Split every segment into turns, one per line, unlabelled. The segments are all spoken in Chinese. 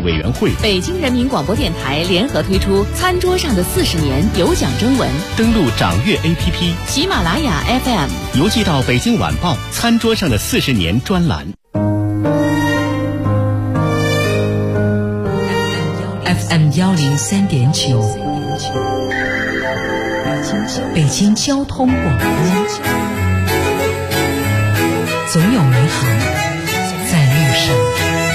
委员会。
北京人民广播电台联合推出餐桌上的40年有奖征文，
登录掌阅 APP、
喜马拉雅 FM，
邮寄到北京晚报餐桌上的40年专栏。
FM 103.9，北京交通广播，总有美好在路上。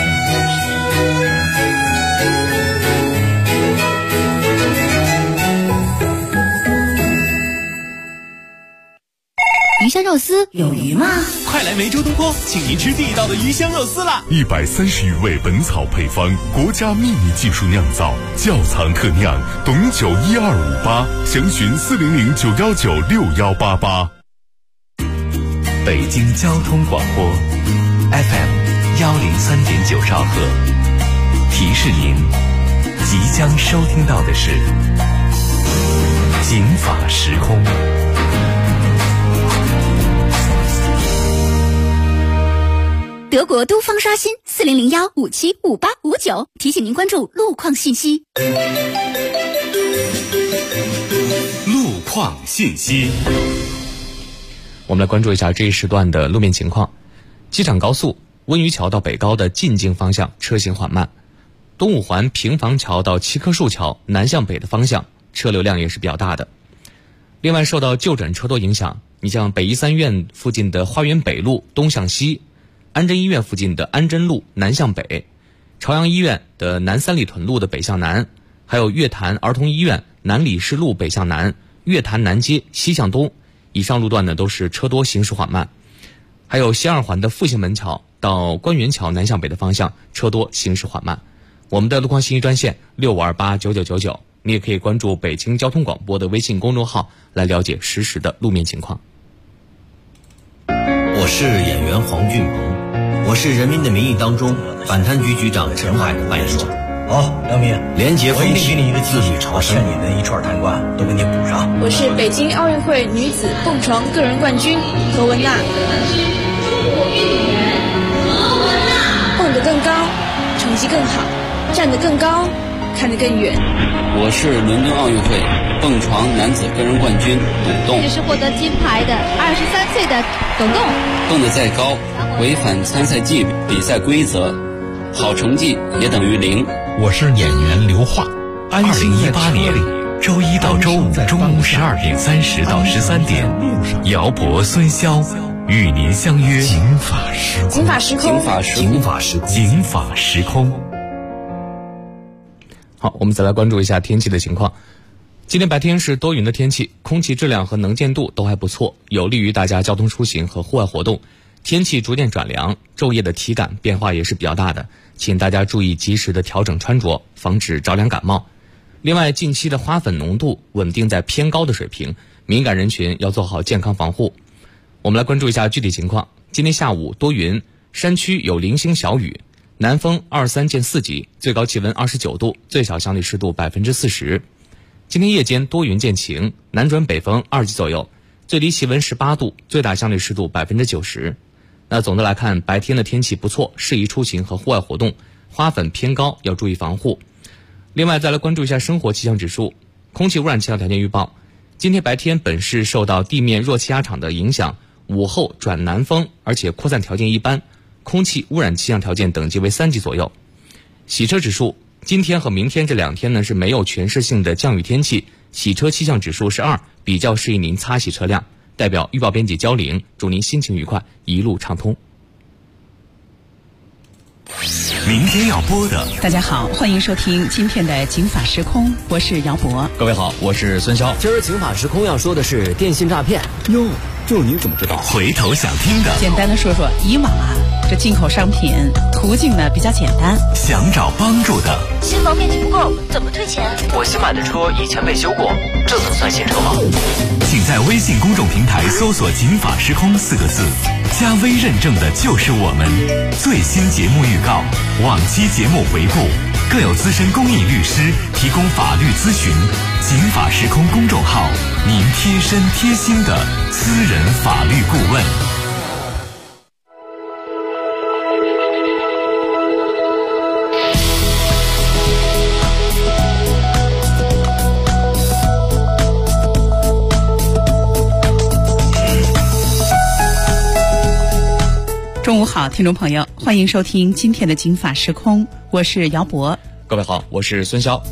鱼香肉丝有鱼吗？
快来梅州东坡，请您吃地道的鱼香肉丝啦
！130余味本草配方，国家秘密技术酿造，窖藏特酿，董酒12588，详询400-919-6188。
北京交通广播 FM 103.9兆赫，提示您即将收听到的是警法时空。
德国都方刷新400-575859，提醒您关注路况信息。
路况信息，
我们来关注一下这一时段的路面情况。机场高速温榆桥到北高的进京方向车行缓慢，东五环平房桥到七棵树桥南向北的方向车流量也是比较大的。另外，受到就诊车多影响，你像北医三院附近的花园北路东向西，安贞医院附近的安贞路南向北，朝阳医院的南三里屯路的北向南，还有月坛儿童医院南礼士路北向南，月坛南街西向东，以上路段呢都是车多行驶缓慢。还有西二环的复兴门桥到官园桥南向北的方向车多行驶缓慢。我们的路况信息专线65289999，你也可以关注北京交通广播的微信公众号来了解实时的路面情况。
我是演员黄俊鹏，我是《人民的名义》当中反贪局局长陈海的扮演者。
好，梁明，
廉洁风气，
我一定给你一个机会，
朝
把欠你的一串贪官都给你补上。
我是北京奥运会女子蹦床个人冠军何文娜。蹦得更高，成绩更好，站得更高，看得更远。
我是伦敦奥运会蹦床男子个人冠军董栋。
这是获得金牌的23岁的董栋。
蹦得再高，违反参赛纪律、比赛规则，好成绩也等于0。
我是演员刘桦。
2018年周一到周五中午12点30到13点，姚博、孙骁与您相约
警法时空。
警法时空。
好，我们再来关注一下天气的情况。今天白天是多云的天气，空气质量和能见度都还不错，有利于大家交通出行和户外活动。天气逐渐转凉，昼夜的体感变化也是比较大的，请大家注意及时的调整穿着，防止着凉感冒。另外，近期的花粉浓度稳定在偏高的水平，敏感人群要做好健康防护。我们来关注一下具体情况。今天下午多云，山区有零星小雨，南风23见4级，最高气温29度，最小相对湿度40%。今天夜间多云见晴，南转北风2级左右，最低气温18度，最大相对湿度90%。那总的来看，白天的天气不错，适宜出行和户外活动，花粉偏高，要注意防护。另外再来关注一下生活气象指数。空气污染气象条件预报，今天白天本市受到地面弱气压场的影响，午后转南风，而且扩散条件一般，空气污染气象条件等级为3级左右。洗车指数，今天和明天这2天呢是没有全市性的降雨天气，洗车气象指数是2，比较适宜您擦洗车辆。代表预报编辑焦玲，祝您心情愉快，一路畅通。
明天要播的，
大家好，欢迎收听今天的警法时空，我是姚博。
各位好，我是孙骁。
今儿警法时空要说的是电信诈骗。
哟，这你怎么知道？回头想听的，
简单的说说，以往这进口商品途径呢比较简单。
想找帮助的，
新房面积不够，怎么退钱？
我新买的车以前被修过，这能算新车吗？
请在微信公众平台搜索“警法时空”4个字，加微认证的就是我们。最新节目预告、往期节目回顾，更有资深公益律师提供法律咨询。警法时空公众号，您贴身贴心的私人法律顾问。
好，听众朋友，欢迎收听今天的金法时空，我是姚博。
各位好，我是孙潇。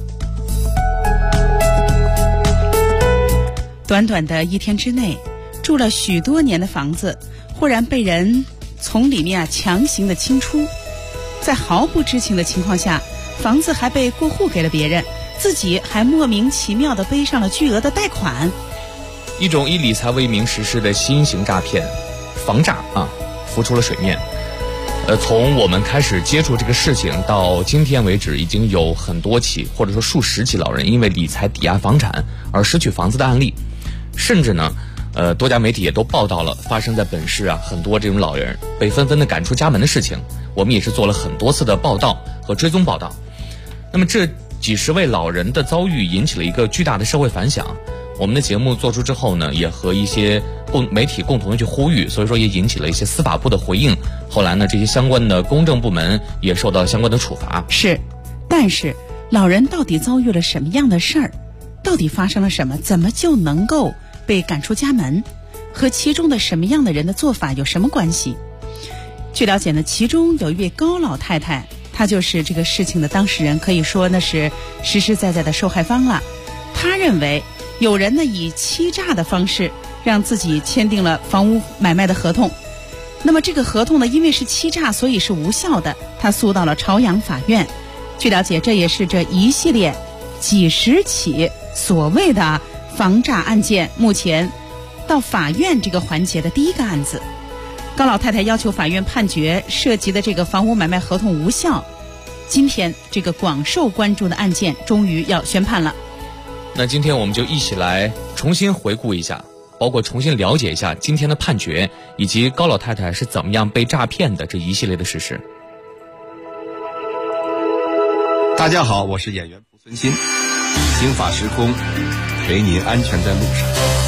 短短的一天之内，住了许多年的房子，忽然被人从里面强行的清出，在毫不知情的情况下，房子还被过户给了别人，自己还莫名其妙的背上了巨额的贷款。
一种以理财为名实施的新型诈骗，房诈浮出了水面。从我们开始接触这个事情到今天为止，已经有很多起或者说数十起老人因为理财抵押房产而失去房子的案例，甚至呢多家媒体也都报道了发生在本市很多这种老人被纷纷的赶出家门的事情。我们也是做了很多次的报道和追踪报道。那么这几十位老人的遭遇引起了一个巨大的社会反响。我们的节目做出之后呢，也和一些媒体共同的去呼吁，所以说也引起了一些司法部的回应。后来呢，这些相关的公证部门也受到相关的处罚。
是，但是老人到底遭遇了什么样的事儿？到底发生了什么？怎么就能够被赶出家门？和其中的什么样的人的做法有什么关系？据了解呢，其中有一位高老太太，她就是这个事情的当事人，可以说那是实实在在的受害方了。她认为有人呢以欺诈的方式让自己签订了房屋买卖的合同，那么这个合同呢因为是欺诈，所以是无效的，他诉到了朝阳法院。据了解，这也是这一系列几十起所谓的房诈案件目前到法院这个环节的第一个案子。高老太太要求法院判决涉及的这个房屋买卖合同无效。今天这个广受关注的案件终于要宣判了。
那今天我们就一起来重新回顾一下，包括重新了解一下今天的判决，以及高老太太是怎么样被诈骗的这一系列的事实。
大家好，我是演员蒲存昕，金法时空，陪您安全在路上。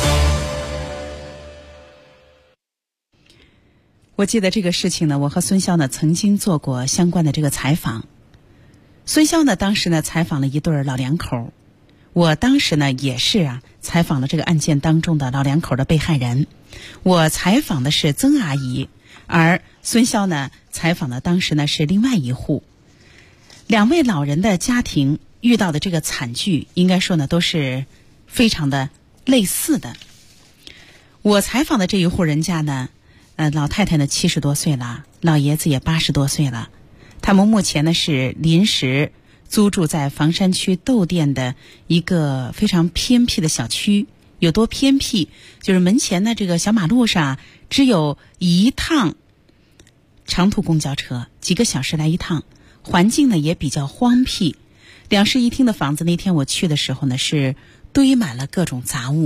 我记得这个事情呢，我和孙潇呢曾经做过相关的这个采访。孙潇呢当时呢采访了一对老两口，我当时呢也是采访了这个案件当中的老两口的被害人。我采访的是曾阿姨，而孙潇呢采访的当时呢是另外一户。两位老人的家庭遇到的这个惨剧，应该说呢都是非常的类似的。我采访的这一户人家呢，老太太呢70多岁了，老爷子也80多岁了。他们目前呢是临时租住在房山区窦店的一个非常偏僻的小区。有多偏僻？就是门前的这个小马路上只有一趟长途公交车，几个小时来一趟。环境呢也比较荒僻。2室1厅的房子，那天我去的时候呢是堆满了各种杂物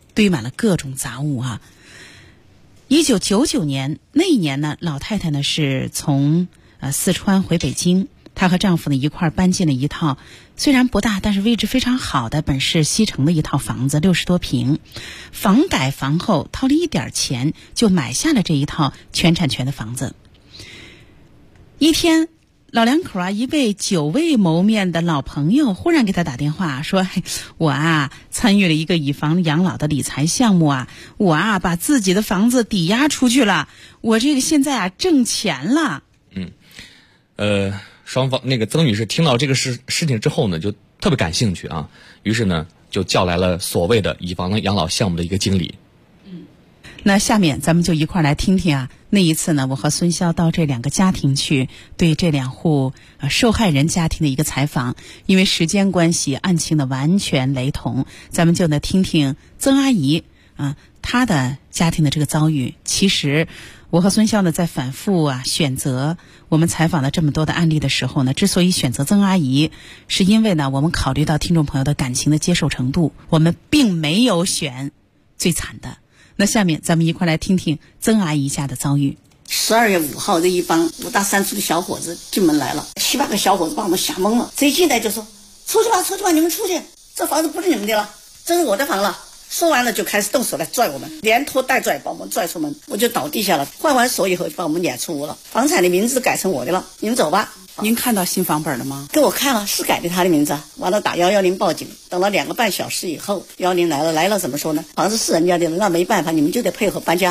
1999年那一年呢，老太太呢是从四川回北京，她和丈夫呢一块搬进了一套虽然不大但是位置非常好的本市西城的一套房子，60多平。房改房后掏了一点钱就买下了这一套全产权的房子。一天老两口一位久未谋面的老朋友忽然给他打电话说，我参与了一个以房养老的理财项目我把自己的房子抵押出去了，我这个现在挣钱了。
双方那个曾女士听到这个事情之后呢，就特别感兴趣于是呢就叫来了所谓的以房养老项目的一个经理。
那下面咱们就一块来听听那一次呢，我和孙潇到这2个家庭去，对这2户受害人家庭的一个采访。因为时间关系，案情呢完全雷同，咱们就呢听听曾阿姨她的家庭的这个遭遇。其实我和孙潇呢在反复选择我们采访了这么多的案例的时候呢，之所以选择曾阿姨，是因为呢我们考虑到听众朋友的感情的接受程度，我们并没有选最惨的。那下面咱们一块来听听曾阿姨家的遭遇。
12月5号，这一帮5大3粗的小伙子进门来了，7、8个小伙子把我们吓懵了。这一进来就说：“出去吧，你们出去，这房子不是你们的了，这是我的房了。”说完了就开始动手来拽我们，连拖带拽把我们拽出门，我就倒地下了。换完手以后就把我们撵出屋了。房产的名字改成我的了，你们走吧。
您看到新房本了吗？
给我看了，是改的他的名字。完了打110报警，等了2个半小时以后，110来了怎么说呢？房子是人家的，那没办法，你们就得配合搬家。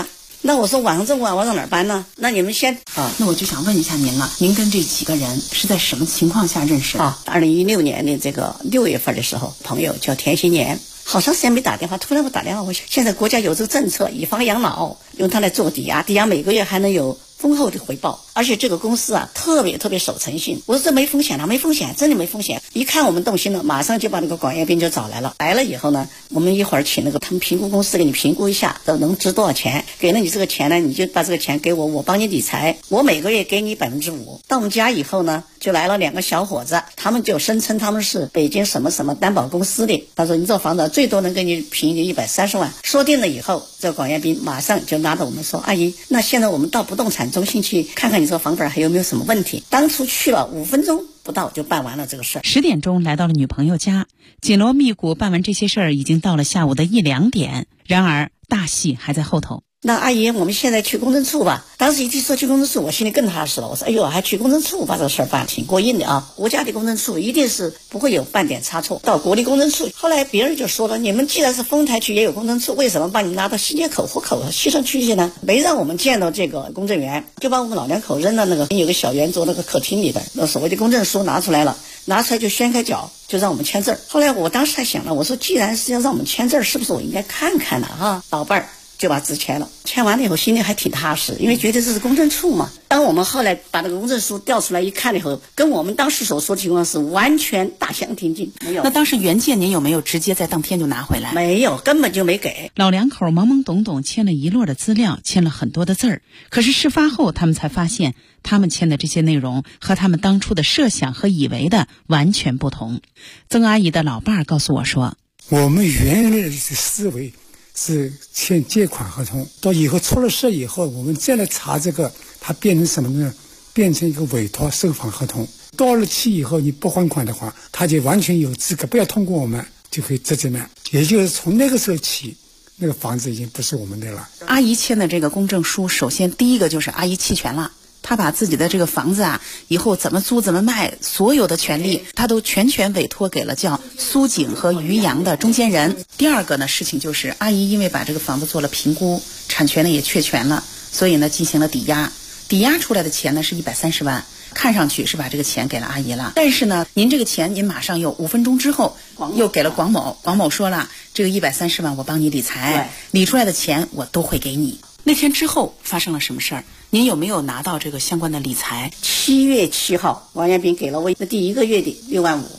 那我说晚上这么晚我上哪儿搬呢？那你们先
那我就想问一下您了，您跟这几个人是在什么情况下认识的
？2016年的这个6月份的时候，朋友叫田心年，好长时间没打电话，突然我打电话，我想现在国家有这个政策，以房养老，用它来做抵押，抵押每个月还能有丰厚的回报，而且这个公司啊特别守诚信。我说这没风险啊，没风险，真的没风险。一看我们动心了，马上就把那个广业斌就找来了。来了以后呢，我们一会儿请那个他们评估公司给你评估一下，都能值多少钱。给了你这个钱呢，你就把这个钱给我，我帮你理财，我每个月给你5%。到我们家以后呢，就来了2个小伙子，他们就声称他们是北京什么什么担保公司的。他说你这房子最多能给你评130万。说定了以后，这个广业斌马上就拉着我们说，阿姨，那现在我们到不动产中心去看看你这个房本还有没有什么问题。当初去了5分钟不到就办完了这个事儿。
10点钟来到了女朋友家，紧锣密鼓办完这些事儿，已经到了下午的1、2点。然而大戏还在后头。
那阿姨，我们现在去公证处吧。当时一提说去公证处，我心里更踏实了。我说，哎呦，还去公证处把这个事儿办，挺过硬的啊！国家的公证处一定是不会有半点差错。到国立公证处，后来别人就说了，你们既然是丰台区也有公证处，为什么把你拉到西街口、虎口、西城区去呢？没让我们见到这个公证员，就把我们老两口扔到那个有个小圆桌那个客厅里边，那所谓的公证书拿出来了，拿出来就掀开脚，就让我们签字。后来我当时还想了，我说既然是要让我们签字，是不是我应该看看呢？哈，老伴儿就把字签了，签完了以后心里还挺踏实，因为觉得这是公证处嘛。当我们后来把那个公证书调出来一看了以后，跟我们当时所说的情况是完全大相庭径。没有。
那当时原件您有没有直接在当天就拿回来？
没有，根本就没给。
老两口懵懵懂懂签了一摞的资料，签了很多的字儿。可是事发后他们才发现，他们签的这些内容和他们当初的设想和以为的完全不同。曾阿姨的老伴儿告诉我说，
我们原来的思维是签借款合同，到以后出了事以后，我们再来查这个，它变成什么呢？变成一个委托收房合同。到了期以后你不还款的话，他就完全有资格，不要通过我们就可以直接卖。也就是从那个时候起，那个房子已经不是我们的了。
阿姨签的这个公证书，首先第一个就是阿姨弃权了。他把自己的这个房子啊，以后怎么租怎么卖，所有的权利他都全委托给了叫苏景和于洋的中间人。第二个呢，事情就是阿姨因为把这个房子做了评估，产权呢也确权了，所以呢进行了抵押，抵押出来的钱呢是130万，看上去是把这个钱给了阿姨了。但是呢，您这个钱您马上又5分钟之后又给了广某，广某说了，这个130万我帮你理财，理出来的钱我都会给你。那天之后发生了什么事儿？您有没有拿到这个相关的理财
？7月7号，王彦斌给了我第一个月的6万5，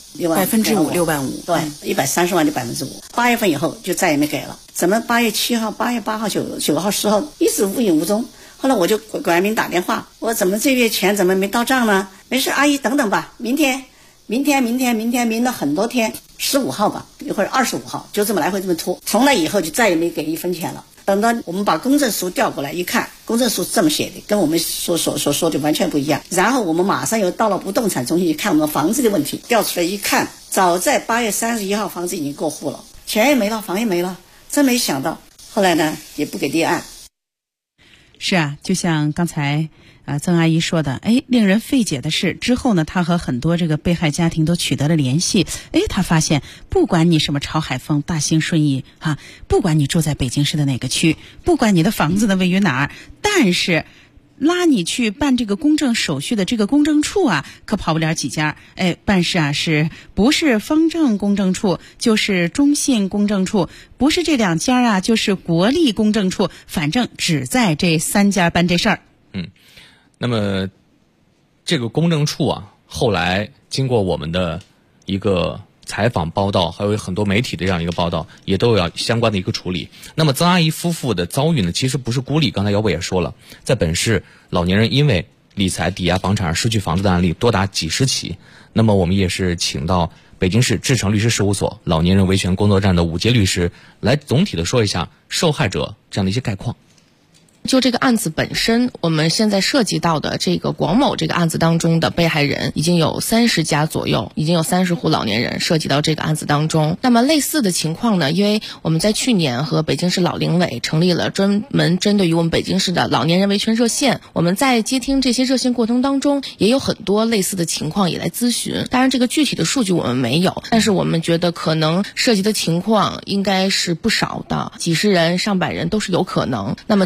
6万5，
对，130万的5%。8月份以后就再也没给了。怎么8月7号、8月8号、9号、10号一直无影无踪？后来我就给王彦斌打电话，我说怎么这月钱怎么没到账呢？没事，阿姨等等吧，明天，明了很多天，15号吧，一会儿25号，就这么来回这么拖。从那以后就再也没给1分钱了。等到我们把公证书调过来一看，公证书是这么写的，跟我们所说的完全不一样。然后我们马上又到了不动产中心去看我们房子的问题，调出来一看，早在8月31号房子已经过户了，钱也没了，房也没了，真没想到。后来呢也不给立案。
是啊，就像刚才曾阿姨说的，令人费解的是，之后呢，她和很多这个被害家庭都取得了联系。她发现，不管你什么潮海丰、大兴顺义不管你住在北京市的哪个区，不管你的房子呢位于哪儿，但是拉你去办这个公证手续的这个公证处啊，可跑不了几家。办事啊，是不是方正公证处，就是中信公证处，不是这2家啊，就是国立公证处，反正只在这3家办这事儿。
那么这个公证处啊，后来经过我们的一个采访报道，还有很多媒体的这样一个报道，也都有相关的一个处理。那么曾阿姨夫妇的遭遇呢，其实不是孤立，刚才姚博也说了，在本市老年人因为理财抵押房产而失去房子的案例多达几十起。那么我们也是请到北京市志诚律师事务所老年人维权工作站的5阶律师来总体的说一下受害者这样的一些概况。
就这个案子本身，我们现在涉及到的这个广某这个案子当中的被害人已经有30家左右，已经有30户老年人涉及到这个案子当中。那么类似的情况呢，因为我们在去年和北京市老龄委成立了专门针对于我们北京市的老年人维权热线，我们在接听这些热线过程当中，也有很多类似的情况也来咨询。当然这个具体的数据我们没有，但是我们觉得可能涉及的情况应该是不少的，几十人、上百人都是有可能。那么仅就这个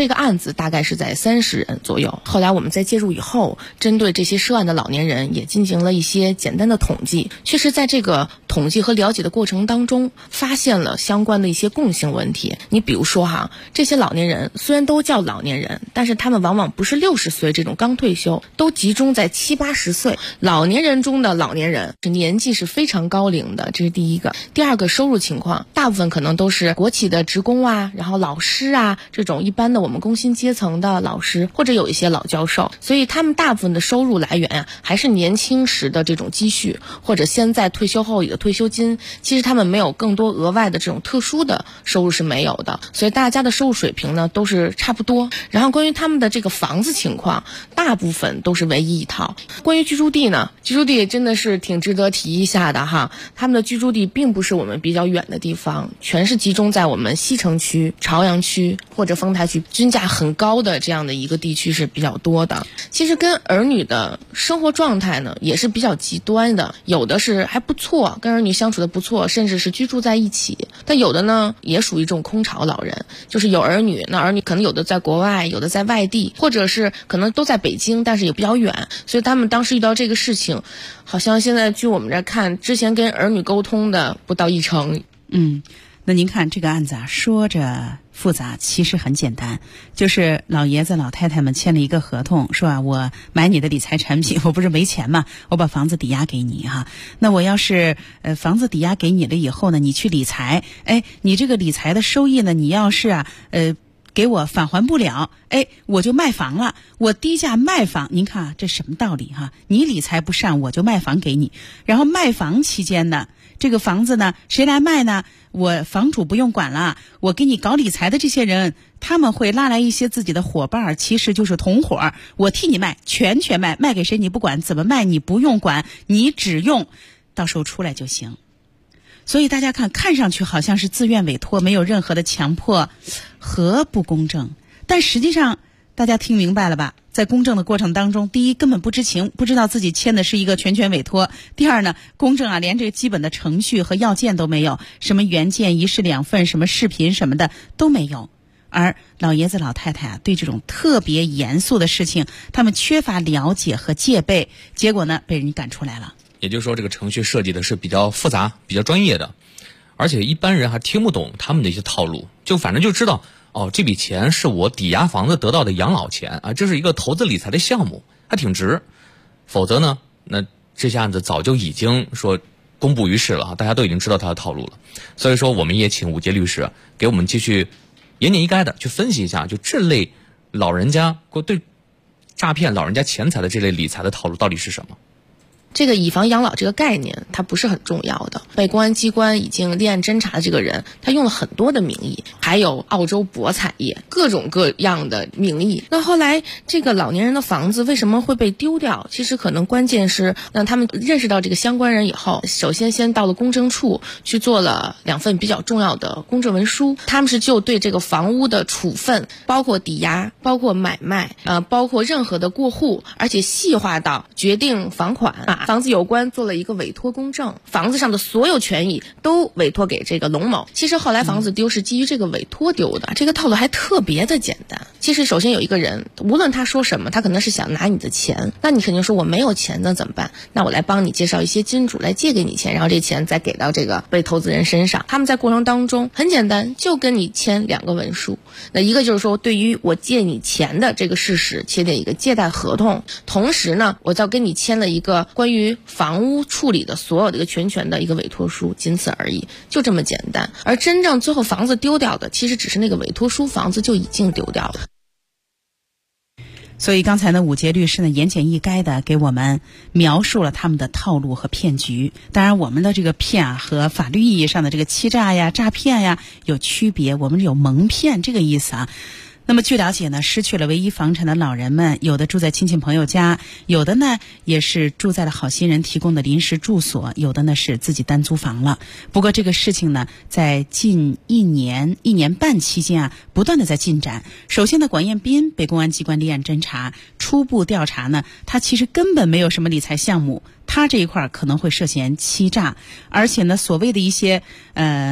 个案子大概是在30人左右。后来我们在介入以后，针对这些涉案的老年人也进行了一些简单的统计，确实在这个统计和了解的过程当中，发现了相关的一些共性问题。你比如说这些老年人虽然都叫老年人，但是他们往往不是60岁这种刚退休，都集中在70、80岁。老年人中的老年人年纪是非常高龄的，这是第一个。第二个，收入情况，大部分可能都是国企的职工然后老师这种一般的我们工薪阶层的老师，或者有一些老教授，所以他们大部分的收入来源还是年轻时的这种积蓄，或者现在退休后的退休金。其实他们没有更多额外的这种特殊的收入是没有的，所以大家的收入水平呢都是差不多。然后关于他们的这个房子情况，大部分都是唯一一套。关于居住地呢，居住地真的是挺值得提一下的他们的居住地并不是我们比较远的地方，全是集中在我们西城区、朝阳区或者丰台区，均价很高的这样的一个地区是比较多的。其实跟儿女的生活状态呢也是比较极端的，有的是还不错，跟儿女相处的不错，甚至是居住在一起，但有的呢也属于这种空巢老人，就是有儿女，那儿女可能有的在国外，有的在外地，或者是可能都在北京，但是也比较远，所以他们当时遇到这个事情，好像现在据我们这看，之前跟儿女沟通的不到1成。
那您看这个案子说着复杂，其实很简单，就是老爷子老太太们签了一个合同，说我买你的理财产品，我不是没钱嘛，我把房子抵押给你那我要是房子抵押给你了以后呢，你去理财，你这个理财的收益呢，你要是给我返还不了，我就卖房了，我低价卖房。您看这什么道理你理财不善，我就卖房给你，然后卖房期间呢，这个房子呢谁来卖呢？我房主不用管了，我给你搞理财的这些人，他们会拉来一些自己的伙伴，其实就是同伙，我替你卖，全卖，卖给谁你不管，怎么卖你不用管，你只用到时候出来就行。所以大家看上去好像是自愿委托，没有任何的强迫和不公正，但实际上大家听明白了吧？在公证的过程当中，第一根本不知情，不知道自己签的是一个全权委托；第二呢，公证连这个基本的程序和要件都没有，什么原件1式2份，什么视频什么的都没有。而老爷子老太太对这种特别严肃的事情，他们缺乏了解和戒备，结果呢被人赶出来了。
也就是说，这个程序设计的是比较复杂、比较专业的，而且一般人还听不懂他们的一些套路，就反正就知道这笔钱是我抵押房子得到的养老钱这是一个投资理财的项目，还挺值。否则呢，那这些案子早就已经说公布于世了大家都已经知道他的套路了。所以说，我们也请武杰律师给我们继续言简意赅的去分析一下，就这类老人家对诈骗老人家钱财的这类理财的套路到底是什么。
这个以房养老这个概念它不是很重要的，被公安机关已经立案侦查的这个人，他用了很多的名义，还有澳洲博彩业各种各样的名义。那后来这个老年人的房子为什么会被丢掉？其实可能关键是让他们认识到这个相关人以后，首先先到了公证处去做了2份比较重要的公证文书，他们是就对这个房屋的处分，包括抵押，包括买卖包括任何的过户，而且细化到决定房款房子有关做了一个委托公证，房子上的所有权益都委托给这个龙某。其实后来房子丢是基于这个委托丢的，这个套路还特别的简单。其实首先有一个人，无论他说什么，他可能是想拿你的钱，那你肯定说我没有钱，那怎么办？那我来帮你介绍一些金主来借给你钱，然后这钱再给到这个被投资人身上。他们在过程当中很简单，就跟你签2个文书，那一个就是说对于我借你钱的这个事实签订一个借贷合同，同时呢我再跟你签了一个关于房屋处理的所有的一个全权的一个委托书，仅此而已，就这么简单。而真正最后房子丢掉的，其实只是那个委托书，房子就已经丢掉了。
所以刚才呢，武杰律师呢言简意赅的给我们描述了他们的套路和骗局。当然，我们的这个骗和法律意义上的这个欺诈呀、诈骗呀有区别，我们有蒙骗这个意思那么据了解呢，失去了唯一房产的老人们，有的住在亲戚朋友家，有的呢也是住在了好心人提供的临时住所，有的呢是自己单租房了。不过这个事情呢，在近1年半期间不断的在进展。首先呢，管彦斌被公安机关立案侦查，初步调查呢，他其实根本没有什么理财项目，他这一块可能会涉嫌欺诈，而且呢，所谓的一些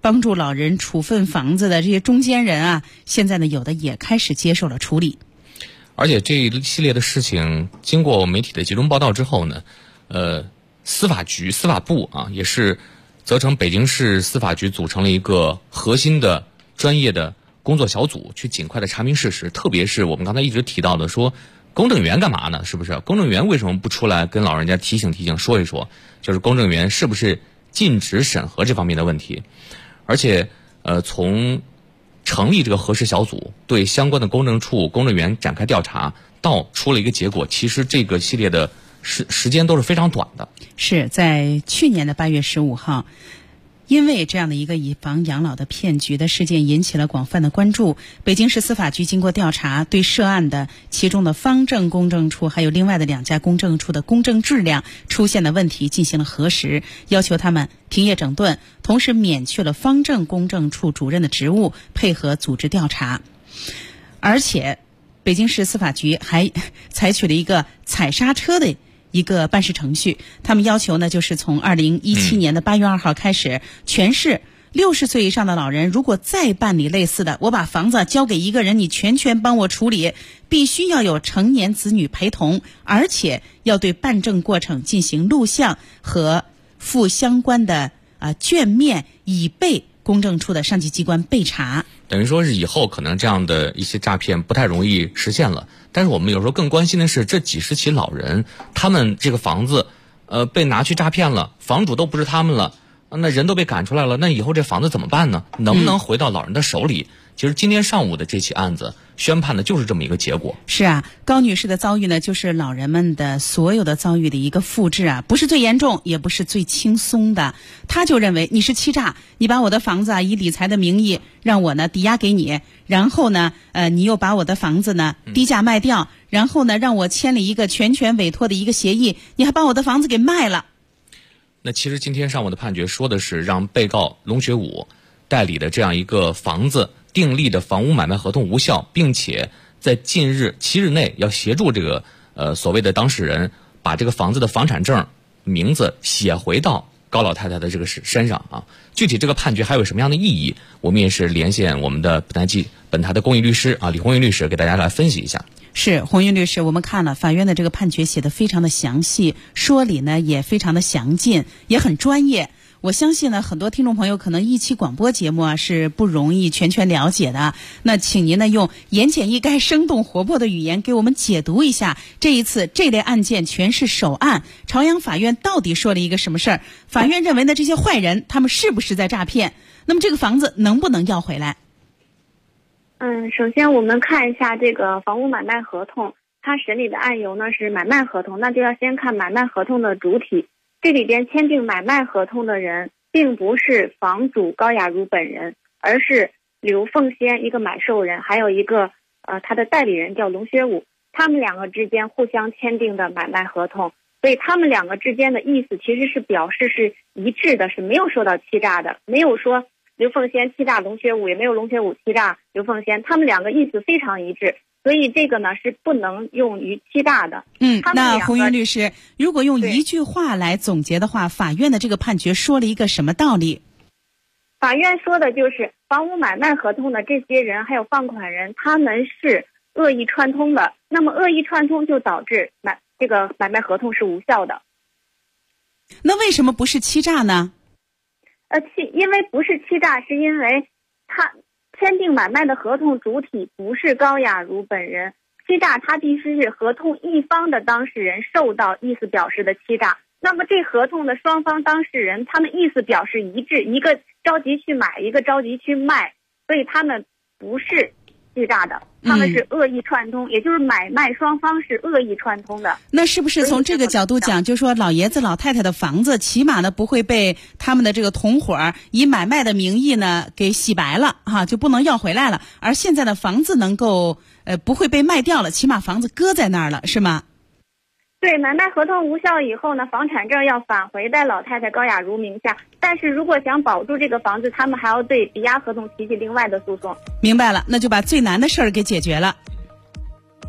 帮助老人处分房子的这些中间人啊，现在呢有的也开始接受了处理。
而且这一系列的事情经过媒体的集中报道之后呢，司法部啊也是责成北京市司法局组成了一个核心的专业的工作小组，去尽快的查明事实。特别是我们刚才一直提到的说，公证员干嘛呢？是不是公证员为什么不出来跟老人家提醒说一说，就是公证员是不是尽职审核这方面的问题。而且从成立这个核实小组，对相关的公证处公证员展开调查，到出了一个结果，其实这个系列的时间都是非常短的。
是在去年的8月15号，因为这样的一个以房养老的骗局的事件引起了广泛的关注，北京市司法局经过调查，对涉案的其中的方正公证处还有另外的2家公证处的公证质量出现的问题进行了核实，要求他们停业整顿，同时免去了方正公证处主任的职务，配合组织调查。而且北京市司法局还采取了一个踩刹车的一个办事程序，他们要求呢，就是从2017年的8月2号开始，全市60岁以上的老人如果再办理类似的，我把房子交给一个人，你全帮我处理，必须要有成年子女陪同，而且要对办证过程进行录像和附相关的卷面，以备公证处的上级机关备查。
等于说是以后可能这样的一些诈骗不太容易实现了。但是我们有时候更关心的是，这几十起老人，他们这个房子被拿去诈骗了，房主都不是他们了，那人都被赶出来了，那以后这房子怎么办呢？能不能回到老人的手里？其实今天上午的这起案子宣判的就是这么一个结果。
是啊，高女士的遭遇呢，就是老人们的所有的遭遇的一个复制啊，不是最严重，也不是最轻松的。她就认为你是欺诈，你把我的房子以理财的名义让我呢抵押给你，然后呢，你又把我的房子呢低价卖掉，然后呢让我签了一个全权委托的一个协议，你还把我的房子给卖了。
那其实今天上午的判决说的是让被告龙学武代理的这样一个房子订立的房屋买卖合同无效，并且在近日7日内要协助这个所谓的当事人把这个房子的房产证名字写回到高老太太的这个身上啊。具体这个判决还有什么样的意义，我们也是连线我们的本台的公益律师李红云律师给大家来分析一下。
是，红云律师，我们看了法院的这个判决写得非常的详细，说理呢也非常的详尽，也很专业。我相信呢，很多听众朋友可能一期广播节目是不容易全了解的。那请您呢用言简意赅、生动活泼的语言给我们解读一下这一次这类案件全市首案，朝阳法院到底说了一个什么事儿？法院认为呢，这些坏人他们是不是在诈骗？那么这个房子能不能要回来？
首先我们看一下这个房屋买卖合同，它审理的案由呢是买卖合同，那就要先看买卖合同的主体。这里边签订买卖合同的人并不是房主高雅茹本人，而是刘凤仙一个买受人，还有一个他的代理人叫龙学武，他们2个之间互相签订的买卖合同，所以他们2个之间的意思其实是表示是一致的，是没有受到欺诈的，没有说刘凤仙欺诈龙学武，也没有龙学武欺诈刘凤仙，他们2个意思非常一致，所以这个呢是不能用于欺诈的。
那红云律师，如果用一句话来总结的话，法院的这个判决说了一个什么道理？
法院说的就是房屋买卖合同的这些人还有放款人，他们是恶意串通的，那么恶意串通就导致这个买卖合同是无效的。
那为什么不是欺诈呢？
因为不是欺诈，是因为他签订买卖的合同主体不是高雅茹本人，欺诈他必须是合同一方的当事人受到意思表示的欺诈。那么这合同的双方当事人他们意思表示一致，一个着急去买，一个着急去卖，所以他们不是欺诈的，他们是恶意串通，也就是买卖双方是恶意串通的。
那是不是从这个角度讲，就是说老爷子老太太的房子起码呢不会被他们的这个同伙以买卖的名义呢给洗白了就不能要回来了，而现在的房子能够不会被卖掉了，起码房子搁在那儿了，是吗？
对，买卖合同无效以后呢，房产证要返回在老太太高雅茹名下，但是如果想保住这个房子，他们还要对抵押合同提起另外的诉讼。
明白了，那就把最难的事儿给解决了。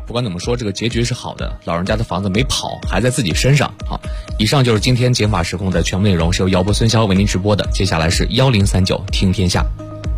不管怎么说，这个结局是好的，老人家的房子没跑，还在自己身上。好，以上就是今天减法时空的全部内容，是由姚波孙潇为您直播的。接下来是1039听天下。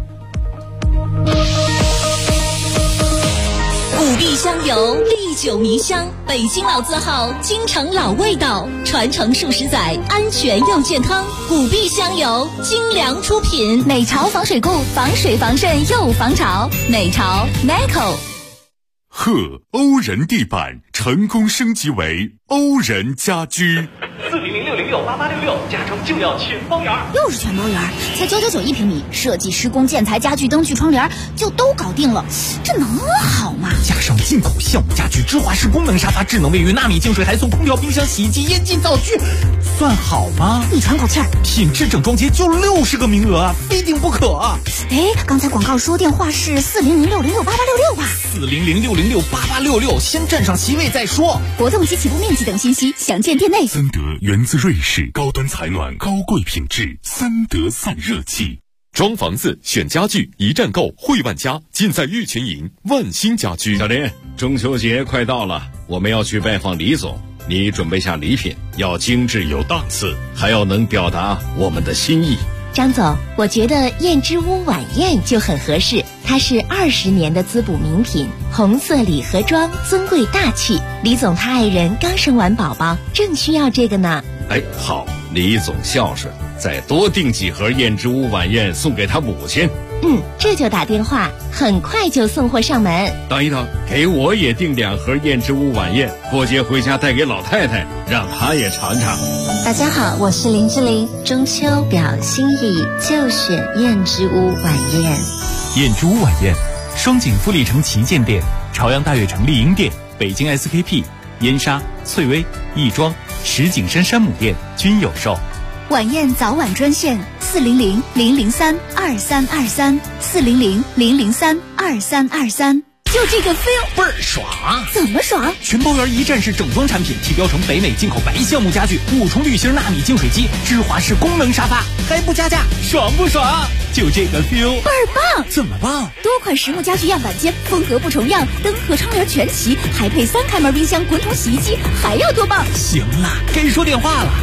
古壁香油，历久弥香，北京老字号，京城老味道，传承数十载，安全又健康。古壁香油，精良出品。
美潮防水固，防水防渗又防潮。美潮 Meco。
贺欧仁地板成功升级为欧仁家居。
400-606-8866，家中就要全包圆。
又是全包圆，才999一平米，设计、施工、建材、家具、灯具、窗帘就都搞定了，这能好吗？
加上进口橡木家具、芝华士功能沙发、智能卫浴、纳米净水，还送空调、冰箱、洗衣机、烟机、灶具，算好吗？
你喘口气儿，
品质整装节就60个名额，非订不可。
哎，刚才广告说电话是400-606-8866吧
？400-606-8866，先占上席位再说。
活动及起步面积等信息详见店内。
森德源自瑞士，高端采暖，高贵品质，森德散热器。
装房子选家具一站购，汇万家，尽在玉群营万兴家居。
小林，中秋节快到了，我们要去拜访李总，你准备下礼品，要精致有档次，还要能表达我们的心意。
张总，我觉得燕之屋晚宴就很合适，它是20年的滋补名品，红色礼盒装，尊贵大气。李总他爱人刚生完宝宝，正需要这个呢。
哎，好，李总孝顺，再多订几盒燕之屋晚宴送给他母亲。
这就打电话，很快就送货上门。
等一等，给我也订2盒燕之屋晚宴，过节回家带给老太太，让她也尝尝。
大家好，我是林志玲，中秋表心意就选燕之屋晚宴。
燕之屋晚宴，双井富力城旗舰店、朝阳大悦城丽婴店、北京 SKP、燕莎、翠微、亦庄、石景山山姆店均有售。
晚宴早晚专线400-003-2323，400-003-2323，就这个 feel
倍儿爽。
怎么爽？
全包圆一站式整装产品，提标成北美进口白橡木家具，5重滤芯纳米净水机，芝华士功能沙发，还不加价，爽不爽？就这个 feel
倍儿棒。
怎么棒？
多款实木家具样板间，风格不重样，灯和窗帘全齐，还配3开门冰箱、滚筒洗衣机，还要多棒？
行了，该说电话了。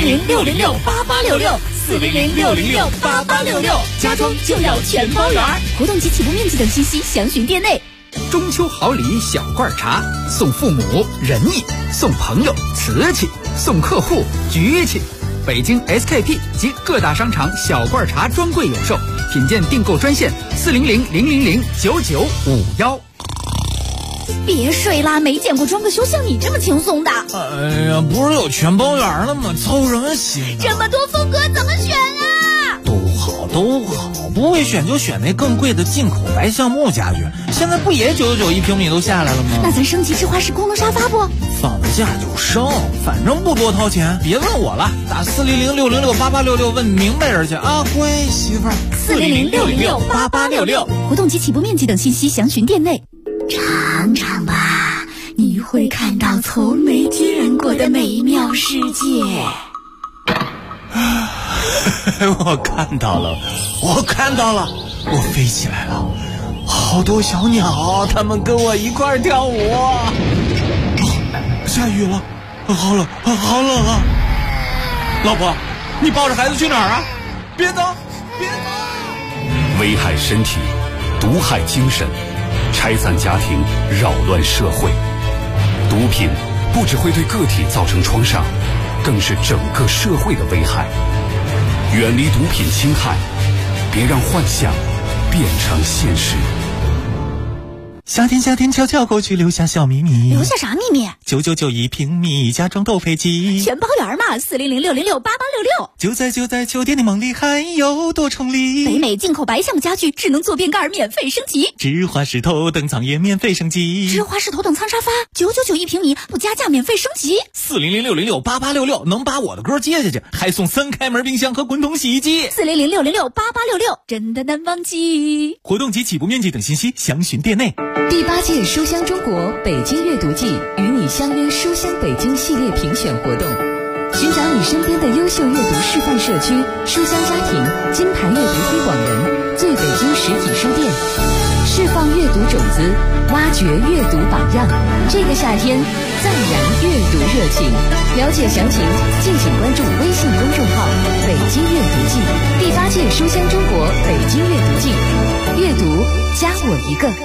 400-606-8866，400-606-8866，家装就要全包圆。活动及起步面积等信息详询店内。
中秋好礼小罐茶，送父母仁义，送朋友瓷器，送客户局气。北京 SKP 及各大商场小罐茶专柜有售，品鉴订购专线400-000-9951。
别睡啦，没见过装个修像你这么轻松的。
哎呀，不是有全包圆了吗？操什么心啊？
这么多风格怎么选啊？
都好，不会选就选那更贵的进口白橡木家具，现在不也999一平米都下来了吗？
那咱升级芝华士功能沙发不？
放价就升，反正不多掏钱，别问我了，打400-606-8866问明白人去啊，乖媳妇儿。
400-606-8866，活动及起步面积等信息详询店内。尝尝吧，你会看到从没见过的美妙世界。
我看到了，我飞起来了，好多小鸟，它们跟我一块跳舞。下雨了，好冷啊！老婆，你抱着孩子去哪儿啊？别走！
危害身体，毒害精神，拆散家庭，扰乱社会。毒品不只会对个体造成创伤，更是整个社会的危害。远离毒品侵害，别让幻想变成现实。
夏天悄悄过去，留下小秘密。
留下啥秘密
？999一平米，家装都配齐，
全包圆嘛！400-606-8866，
就在秋天的梦里，还有多重礼。
北美进口白橡木家具，智能坐便盖免费升级，
芝华士头等舱也免费升级，
芝华士头等舱沙发999一平米，不加价免费升级。
400-606-8866，能把我的歌接下去，还送3开门冰箱和滚筒洗衣机。
400-606-8866，真的难忘记。
活动及起步面积等信息详询店内。
第8届书香中国北京阅读季与你相约书香北京系列评选活动，寻找你身边的优秀阅读示范社区、书香家庭、金牌阅读推广人、最北京实体书店。书
释放阅读种子，挖掘阅读榜样。这个夏天，赞扬阅读热情。了解详情，敬请关注微信公众号“北京阅读季”，第8届书香中国北京阅读季。阅读加我一个。